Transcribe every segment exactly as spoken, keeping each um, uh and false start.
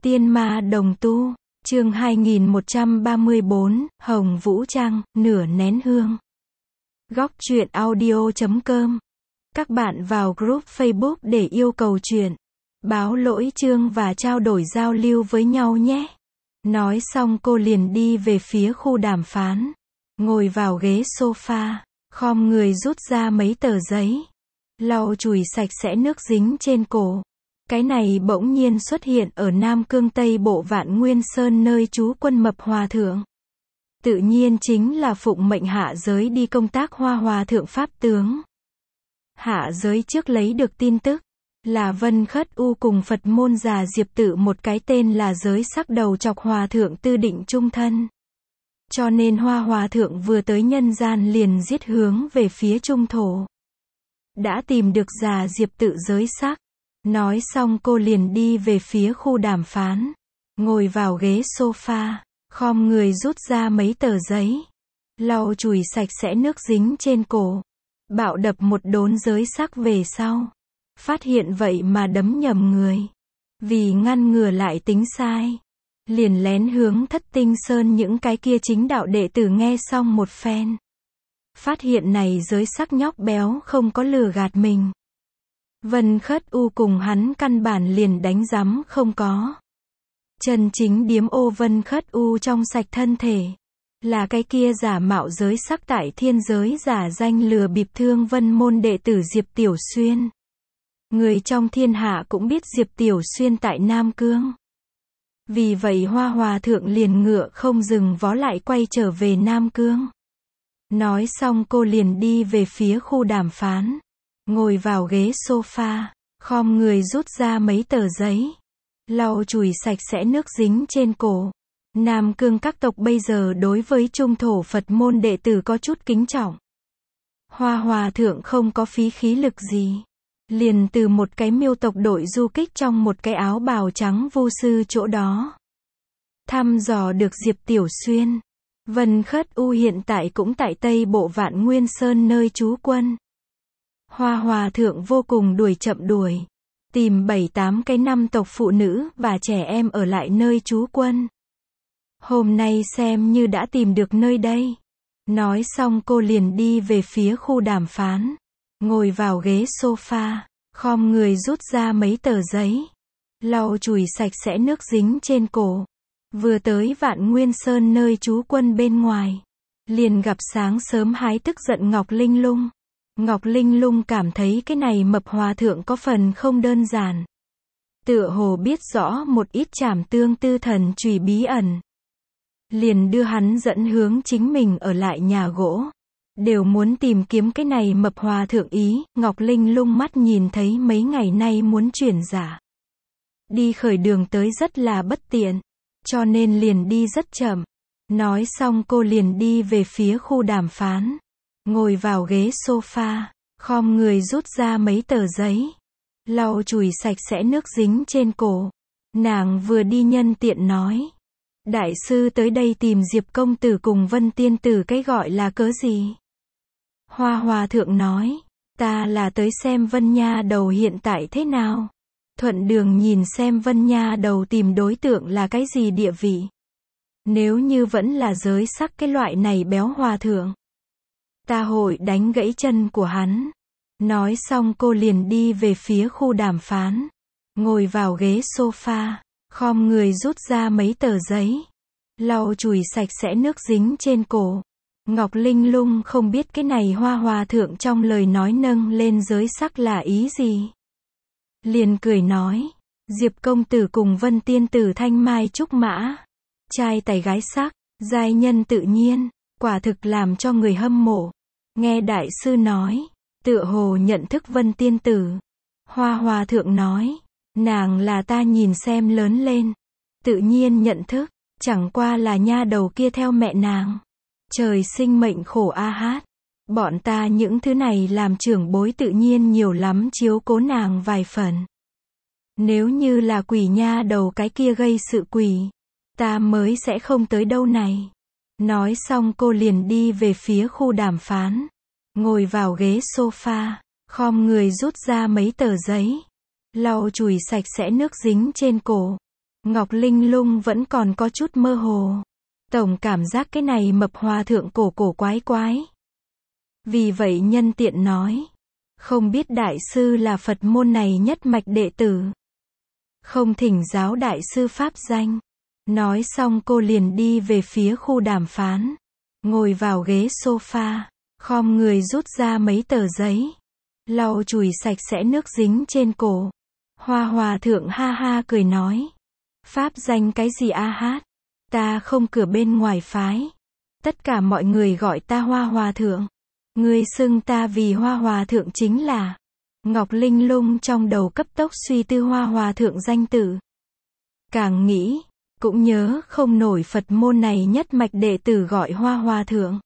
Tiên ma đồng tu, chương hai nghìn một trăm ba mươi bốn, Hồng Vũ Trăng, nửa nén hương. Góc truyện audio chấm com. Các bạn vào group Facebook để yêu cầu truyện, báo lỗi chương và trao đổi giao lưu với nhau nhé. Nói xong cô liền đi về phía khu đàm phán. Ngồi vào ghế sofa, khom người rút ra mấy tờ giấy. Lau chùi sạch sẽ nước dính trên cổ. Cái này bỗng nhiên xuất hiện ở Nam Cương Tây Bộ Vạn Nguyên Sơn nơi trú quân Mập Hòa Thượng. Tự nhiên chính là phụng mệnh hạ giới đi công tác Hoa Hòa Thượng Pháp tướng. Hạ giới trước lấy được tin tức, là Vân Khất U cùng Phật môn già Diệp Tự một cái tên là giới sắc đầu chọc Hòa Thượng tư định chung thân. Cho nên Hoa Hòa Thượng vừa tới nhân gian liền giết hướng về phía trung thổ. Đã tìm được già Diệp Tự giới sắc. Nói xong cô liền đi về phía khu đàm phán. Ngồi vào ghế sofa, khom người rút ra mấy tờ giấy. Lau chùi sạch sẽ nước dính trên cổ. Bạo đập một đốn giới sắc về sau. Phát hiện vậy mà đấm nhầm người. Vì ngăn ngừa lại tính sai. Liền lén hướng Thất Tinh Sơn những cái kia chính đạo đệ tử nghe xong một phen. Phát hiện này giới sắc nhóc béo không có lừa gạt mình. Vân Khất U cùng hắn căn bản liền đánh rắm không có. Chân chính điếm ô Vân Khất U trong sạch thân thể. Là cái kia giả mạo giới sắc tại thiên giới giả danh lừa bịp thương vân môn đệ tử Diệp Tiểu Xuyên. Người trong thiên hạ cũng biết Diệp Tiểu Xuyên tại Nam Cương. Vì vậy Hoa Hòa Thượng liền ngựa không dừng vó lại quay trở về Nam Cương. Nói xong cô liền đi về phía khu đàm phán. Ngồi vào ghế sofa, khom người rút ra mấy tờ giấy. Lau chùi sạch sẽ nước dính trên cổ. Nam Cương các tộc bây giờ đối với trung thổ Phật môn đệ tử có chút kính trọng. Hoa Hòa Thượng không có phí khí lực gì. Liền từ một cái miêu tộc đội du kích trong một cái áo bào trắng vu sư chỗ đó. Thăm dò được Diệp Tiểu Xuyên. Vân Khất U hiện tại cũng tại Tây Bộ Vạn Nguyên Sơn nơi trú quân. Hoa Hòa Thượng vô cùng đuổi chậm đuổi. Tìm bảy tám cái năm tộc phụ nữ và trẻ em ở lại nơi trú quân. Hôm nay xem như đã tìm được nơi đây. Nói xong cô liền đi về phía khu đàm phán. Ngồi vào ghế sofa, khom người rút ra mấy tờ giấy. Lau chùi sạch sẽ nước dính trên cổ. Vừa tới Vạn Nguyên Sơn nơi trú quân bên ngoài. Liền gặp sáng sớm hái tức giận Ngọc Linh Lung. Ngọc Linh Lung cảm thấy cái này Mập Hòa Thượng có phần không đơn giản. Tựa hồ biết rõ một ít trảm tương tư thần chùy bí ẩn. Liền đưa hắn dẫn hướng chính mình ở lại nhà gỗ. Đều muốn tìm kiếm cái này Mập Hòa Thượng ý. Ngọc Linh Lung mắt nhìn thấy mấy ngày nay muốn chuyển giả. Đi khởi đường tới rất là bất tiện. Cho nên liền đi rất chậm. Nói xong cô liền đi về phía khu đàm phán. Ngồi vào ghế sofa, khom người rút ra mấy tờ giấy. Lau chùi sạch sẽ nước dính trên cổ. Nàng vừa đi nhân tiện nói. Đại sư tới đây tìm Diệp Công Tử cùng Vân Tiên Tử cái gọi là cớ gì? Hoa Hòa Thượng nói. Ta là tới xem Vân Nha Đầu hiện tại thế nào. Thuận đường nhìn xem Vân Nha Đầu tìm đối tượng là cái gì địa vị. Nếu như vẫn là giới sắc cái loại này béo Hòa Thượng. Ta hội đánh gãy chân của hắn. Nói xong cô liền đi về phía khu đàm phán. Ngồi vào ghế sofa, khom người rút ra mấy tờ giấy. Lau chùi sạch sẽ nước dính trên cổ. Ngọc Linh Lung không biết cái này Hoa Hòa Thượng trong lời nói nâng lên giới sắc là ý gì. Liền cười nói. Diệp Công Tử cùng Vân Tiên Tử thanh mai trúc mã. Trai tài gái sắc, giai nhân tự nhiên. Quả thực làm cho người hâm mộ. Nghe đại sư nói, tựa hồ nhận thức Vân Tiên Tử. Hoa Hòa Thượng nói, nàng là ta nhìn xem lớn lên. Tự nhiên nhận thức, chẳng qua là nha đầu kia theo mẹ nàng. Trời sinh mệnh khổ a hát. Bọn ta những thứ này làm trưởng bối tự nhiên nhiều lắm chiếu cố nàng vài phần. Nếu như là quỷ nha đầu cái kia gây sự quỷ, ta mới sẽ không tới đâu này. Nói xong cô liền đi về phía khu đàm phán. Ngồi vào ghế sofa, khom người rút ra mấy tờ giấy. Lau chùi sạch sẽ nước dính trên cổ. Ngọc Linh Lung vẫn còn có chút mơ hồ. Tổng cảm giác cái này mập hòa thượng cổ cổ quái quái. Vì vậy nhân tiện nói. Không biết đại sư là Phật môn này nhất mạch đệ tử. Không thỉnh giáo đại sư pháp danh. Nói xong cô liền đi về phía khu đàm phán. Ngồi vào ghế sofa. Khom người rút ra mấy tờ giấy. Lau chùi sạch sẽ nước dính trên cổ. Hoa hòa thượng ha ha cười nói. Pháp danh cái gì a hát? Ta không cửa bên ngoài phái. Tất cả mọi người gọi ta Hoa hòa thượng. Ngươi xưng ta vì Hoa hòa thượng chính là. Ngọc Linh Lung trong đầu cấp tốc suy tư Hoa hòa thượng danh tự. Càng nghĩ, cũng nhớ không nổi Phật môn này nhất mạch đệ tử gọi Hoa hòa thượng.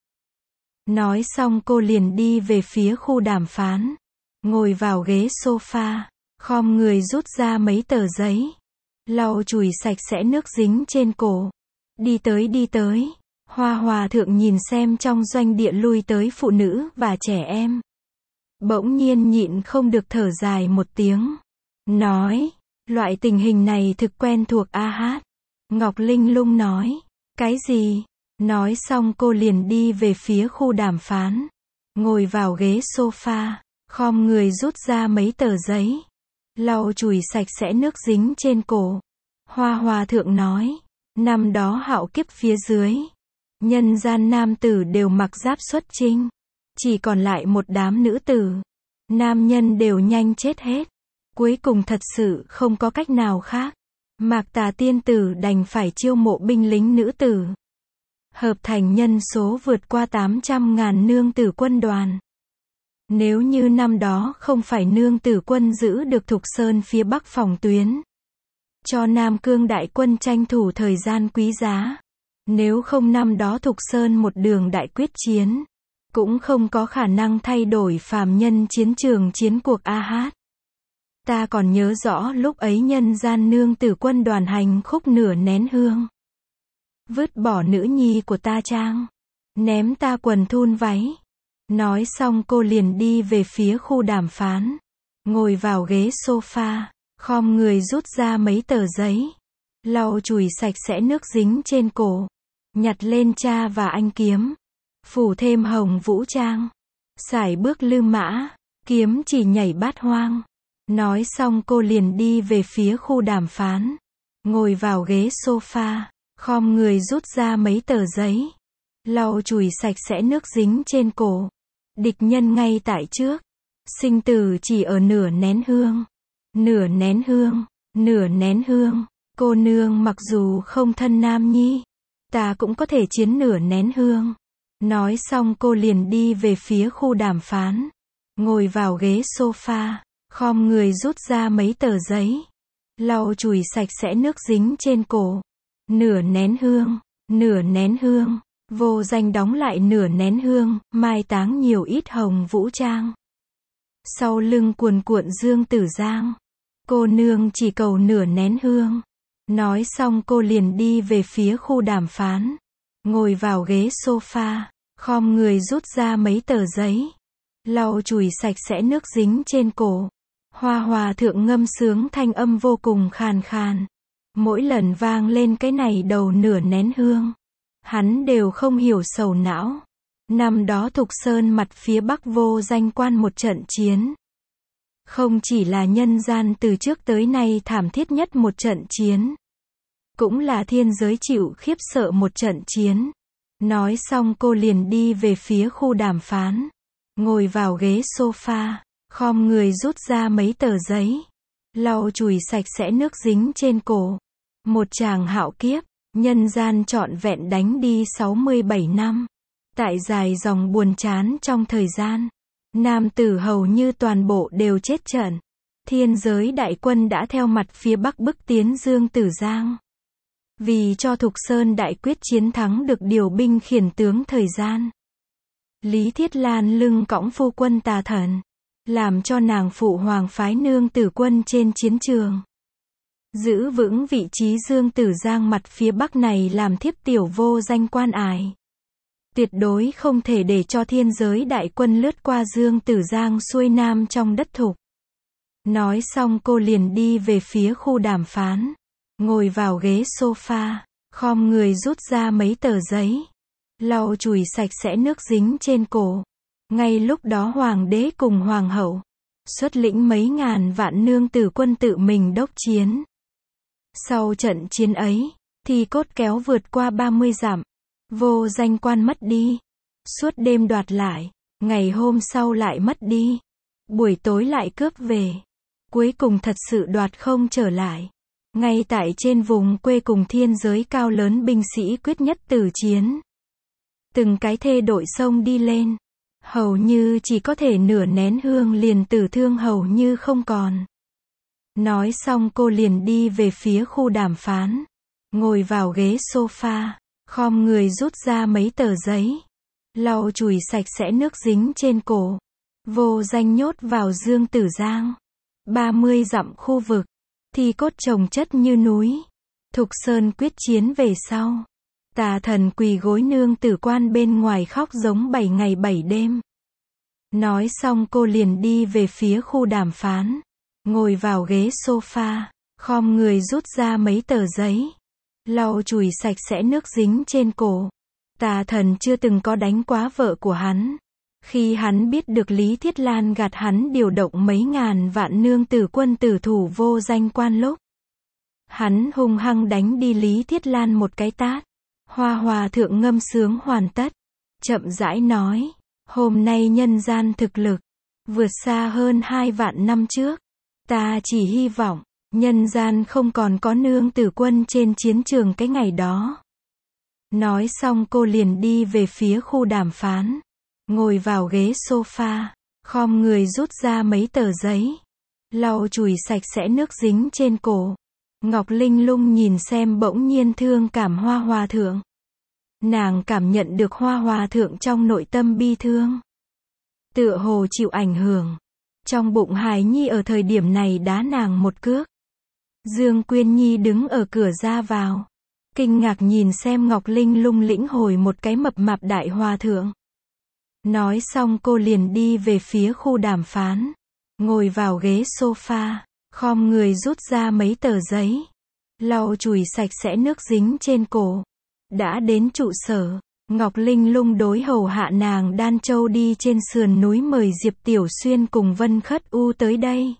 Nói xong cô liền đi về phía khu đàm phán. Ngồi vào ghế sofa. Khom người rút ra mấy tờ giấy. Lau chùi sạch sẽ nước dính trên cổ. Đi tới đi tới. Hoa hòa thượng nhìn xem trong doanh địa lui tới phụ nữ và trẻ em. Bỗng nhiên nhịn không được thở dài một tiếng. Nói. Loại tình hình này thực quen thuộc a hát. Ngọc Linh Lung nói. Cái gì? Nói xong cô liền đi về phía khu đàm phán. Ngồi vào ghế sofa. Khom người rút ra mấy tờ giấy. Lau chùi sạch sẽ nước dính trên cổ. Hoa hòa thượng nói. Năm đó hạo kiếp phía dưới. Nhân gian nam tử đều mặc giáp xuất chinh. Chỉ còn lại một đám nữ tử. Nam nhân đều nhanh chết hết. Cuối cùng thật sự không có cách nào khác. Mạc Tà tiên tử đành phải chiêu mộ binh lính nữ tử. Hợp thành nhân số vượt qua tám trăm ngàn nương tử quân đoàn. Nếu như năm đó không phải nương tử quân giữ được Thục Sơn phía bắc phòng tuyến. Cho Nam Cương đại quân tranh thủ thời gian quý giá. Nếu không năm đó Thục Sơn một đường đại quyết chiến. Cũng không có khả năng thay đổi phàm nhân chiến trường chiến cuộc a hát. Ta còn nhớ rõ lúc ấy nhân gian nương tử quân đoàn hành khúc nửa nén hương. Vứt bỏ nữ nhi của ta trang. Ném ta quần thun váy. Nói xong cô liền đi về phía khu đàm phán. Ngồi vào ghế sofa. Khom người rút ra mấy tờ giấy. Lau chùi sạch sẽ nước dính trên cổ. Nhặt lên cha và anh kiếm. Phủ thêm hồng vũ trang. Sải bước lư mã. Kiếm chỉ nhảy bát hoang. Nói xong cô liền đi về phía khu đàm phán. Ngồi vào ghế sofa. Khom người rút ra mấy tờ giấy. Lau chùi sạch sẽ nước dính trên cổ. Địch nhân ngay tại trước. Sinh tử chỉ ở nửa nén hương. Nửa nén hương. Nửa nén hương. Cô nương mặc dù không thân nam nhi. Ta cũng có thể chiến nửa nén hương. Nói xong cô liền đi về phía khu đàm phán. Ngồi vào ghế sofa. Khom người rút ra mấy tờ giấy. Lau chùi sạch sẽ nước dính trên cổ. Nửa nén hương. Nửa nén hương. Vô danh đóng lại nửa nén hương. Mai táng nhiều ít hồng vũ trang. Sau lưng cuồn cuộn dương tử giang. Cô nương chỉ cầu nửa nén hương. Nói xong cô liền đi về phía khu đàm phán. Ngồi vào ghế sofa. Khom người rút ra mấy tờ giấy. Lau chùi sạch sẽ nước dính trên cổ. Hoa hòa thượng ngâm sướng thanh âm vô cùng khàn khàn. Mỗi lần vang lên cái này đầu nửa nén hương. Hắn đều không hiểu sầu não. Năm đó Thục Sơn mặt phía bắc vô danh quan một trận chiến. Không chỉ là nhân gian từ trước tới nay thảm thiết nhất một trận chiến. Cũng là thiên giới chịu khiếp sợ một trận chiến. Nói xong cô liền đi về phía khu đàm phán. Ngồi vào ghế sofa. Khom người rút ra mấy tờ giấy. Lau chùi sạch sẽ nước dính trên cổ. Một chàng hạo kiếp. Nhân gian trọn vẹn đánh đi sáu mươi bảy năm. Tại dài dòng buồn chán trong thời gian. Nam tử hầu như toàn bộ đều chết trận. Thiên giới đại quân đã theo mặt phía bắc bức tiến Dương Tử Giang. Vì cho Thục Sơn đại quyết chiến thắng được điều binh khiển tướng thời gian. Lý Thiết Lan lưng cõng phu quân tà thần. Làm cho nàng phụ hoàng phái nương tử quân trên chiến trường. Giữ vững vị trí Dương Tử Giang mặt phía bắc này làm thiếp tiểu vô danh quan ải. Tuyệt đối không thể để cho thiên giới đại quân lướt qua Dương Tử Giang xuôi nam trong đất Thục. Nói xong cô liền đi về phía khu đàm phán. ngồi vào ghế sofa, khom người rút ra mấy tờ giấy, lau chùi sạch sẽ nước dính trên cổ. Ngay lúc đó hoàng đế cùng hoàng hậu xuất lĩnh mấy ngàn vạn nương tử quân tự mình đốc chiến. Sau trận chiến ấy, thì cốt kéo vượt qua ba mươi dặm, vô danh quan mất đi. Suốt đêm đoạt lại, ngày hôm sau lại mất đi, buổi tối lại cướp về. Cuối cùng thật sự đoạt không trở lại. Ngay tại trên vùng quê cùng thiên giới cao lớn binh sĩ quyết nhất tử chiến. Từng cái thê đội sông đi lên, hầu như chỉ có thể nửa nén hương liền tử thương hầu như không còn. Nói xong cô liền đi về phía khu đàm phán, ngồi vào ghế sofa, khom người rút ra mấy tờ giấy, lau chùi sạch sẽ nước dính trên cổ. Vô danh nhốt vào Dương Tử Giang. ba mươi dặm khu vực, thi cốt chồng chất như núi. Thục Sơn quyết chiến về sau, tà thần quỳ gối nương tử quan bên ngoài khóc giống bảy ngày bảy đêm. Nói xong cô liền đi về phía khu đàm phán, ngồi vào ghế sofa, khom người rút ra mấy tờ giấy, lau chùi sạch sẽ nước dính trên cổ. Tà thần chưa từng có đánh quá vợ của hắn. Khi hắn biết được Lý Thiết Lan gạt hắn điều động mấy ngàn vạn nương tử quân tử thủ vô danh quan lúc, hắn hung hăng đánh đi Lý Thiết Lan một cái tát. Hoa hòa thượng ngâm sướng hoàn tất, chậm rãi nói, hôm nay nhân gian thực lực vượt xa hơn hai vạn năm trước. Ta chỉ hy vọng nhân gian không còn có nương tử quân trên chiến trường cái ngày đó. Nói xong cô liền đi về phía khu đàm phán, ngồi vào ghế sofa, khom người rút ra mấy tờ giấy, lau chùi sạch sẽ nước dính trên cổ. Ngọc Linh Lung nhìn xem bỗng nhiên thương cảm Hoa Hòa thượng. Nàng cảm nhận được Hoa Hòa thượng trong nội tâm bi thương, tựa hồ chịu ảnh hưởng. Trong bụng hài nhi ở thời điểm này đá nàng một cước. Dương Quyên Nhi đứng ở cửa ra vào, kinh ngạc nhìn xem Ngọc Linh Lung lĩnh hồi một cái mập mạp đại hòa thượng. Nói xong cô liền đi về phía khu đàm phán, ngồi vào ghế sofa, khom người rút ra mấy tờ giấy, lau chùi sạch sẽ nước dính trên cổ. Đã đến trụ sở, Ngọc Linh Lung đối hầu hạ nàng Đan Châu đi trên sườn núi mời Diệp Tiểu Xuyên cùng Vân Khất U tới đây.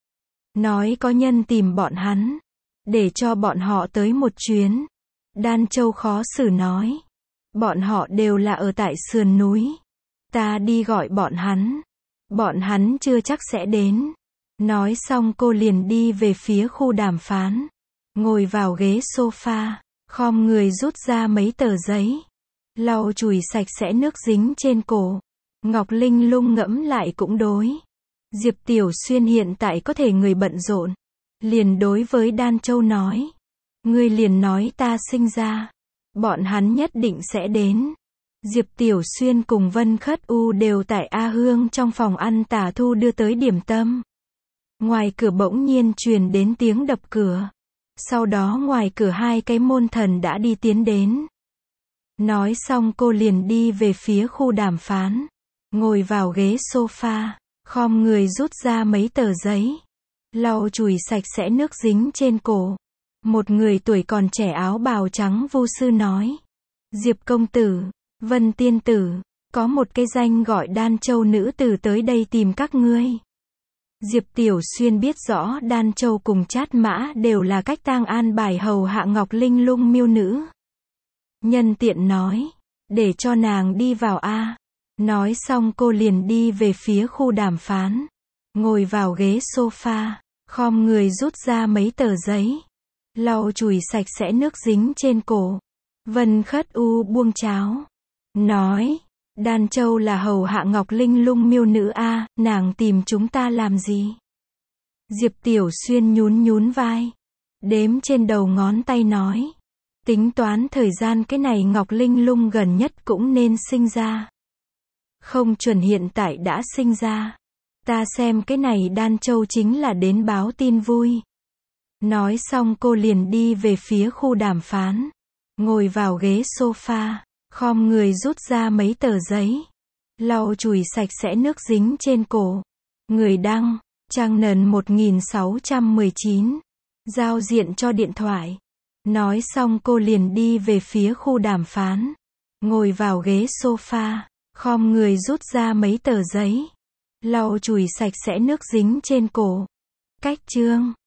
Nói có nhân tìm bọn hắn, để cho bọn họ tới một chuyến. Đan Châu khó xử nói, bọn họ đều là ở tại sườn núi. Ta đi gọi bọn hắn, bọn hắn chưa chắc sẽ đến. Nói xong cô liền đi về phía khu đàm phán, ngồi vào ghế sofa, khom người rút ra mấy tờ giấy, lau chùi sạch sẽ nước dính trên cổ. Ngọc Linh Lung ngẫm lại cũng đối. Diệp Tiểu Xuyên hiện tại có thể người bận rộn. Liền đối với Đan Châu nói, ngươi liền nói ta sinh ra, bọn hắn nhất định sẽ đến. Diệp Tiểu Xuyên cùng Vân Khất U đều tại A Hương trong phòng ăn Tả Thu đưa tới điểm tâm. Ngoài cửa bỗng nhiên truyền đến tiếng đập cửa. Sau đó ngoài cửa hai cái môn thần đã đi tiến đến. Nói xong cô liền đi về phía khu đàm phán, ngồi vào ghế sofa, khom người rút ra mấy tờ giấy, lau chùi sạch sẽ nước dính trên cổ. Một người tuổi còn trẻ áo bào trắng vu sư nói, Diệp công tử, Vân tiên tử, có một cái danh gọi Đan Châu nữ tử tới đây tìm các ngươi. Diệp Tiểu Xuyên biết rõ Đan Châu cùng Trát Mã đều là cách tang an bài hầu hạ Ngọc Linh Lung miêu nữ. Nhân tiện nói, để cho nàng đi vào a. Nói xong cô liền đi về phía khu đàm phán, ngồi vào ghế sofa, khom người rút ra mấy tờ giấy, lau chùi sạch sẽ nước dính trên cổ. Vân Khất U buông cháo, nói, Đan Châu là hầu hạ Ngọc Linh Lung miêu nữ a, nàng tìm chúng ta làm gì? Diệp Tiểu Xuyên nhún nhún vai, đếm trên đầu ngón tay nói, tính toán thời gian cái này Ngọc Linh Lung gần nhất cũng nên sinh ra. Không chuẩn hiện tại đã sinh ra. Ta xem cái này Đan Châu chính là đến báo tin vui. Nói xong cô liền đi về phía khu đàm phán, ngồi vào ghế sofa, khom người rút ra mấy tờ giấy, lau chùi sạch sẽ nước dính trên cổ. Người đăng, trang nền một nghìn sáu trăm mười chín. Giao diện cho điện thoại. Nói xong cô liền đi về phía khu đàm phán. Ngồi vào ghế sofa, khom người rút ra mấy tờ giấy. Lau chùi sạch sẽ nước dính trên cổ. Cách chương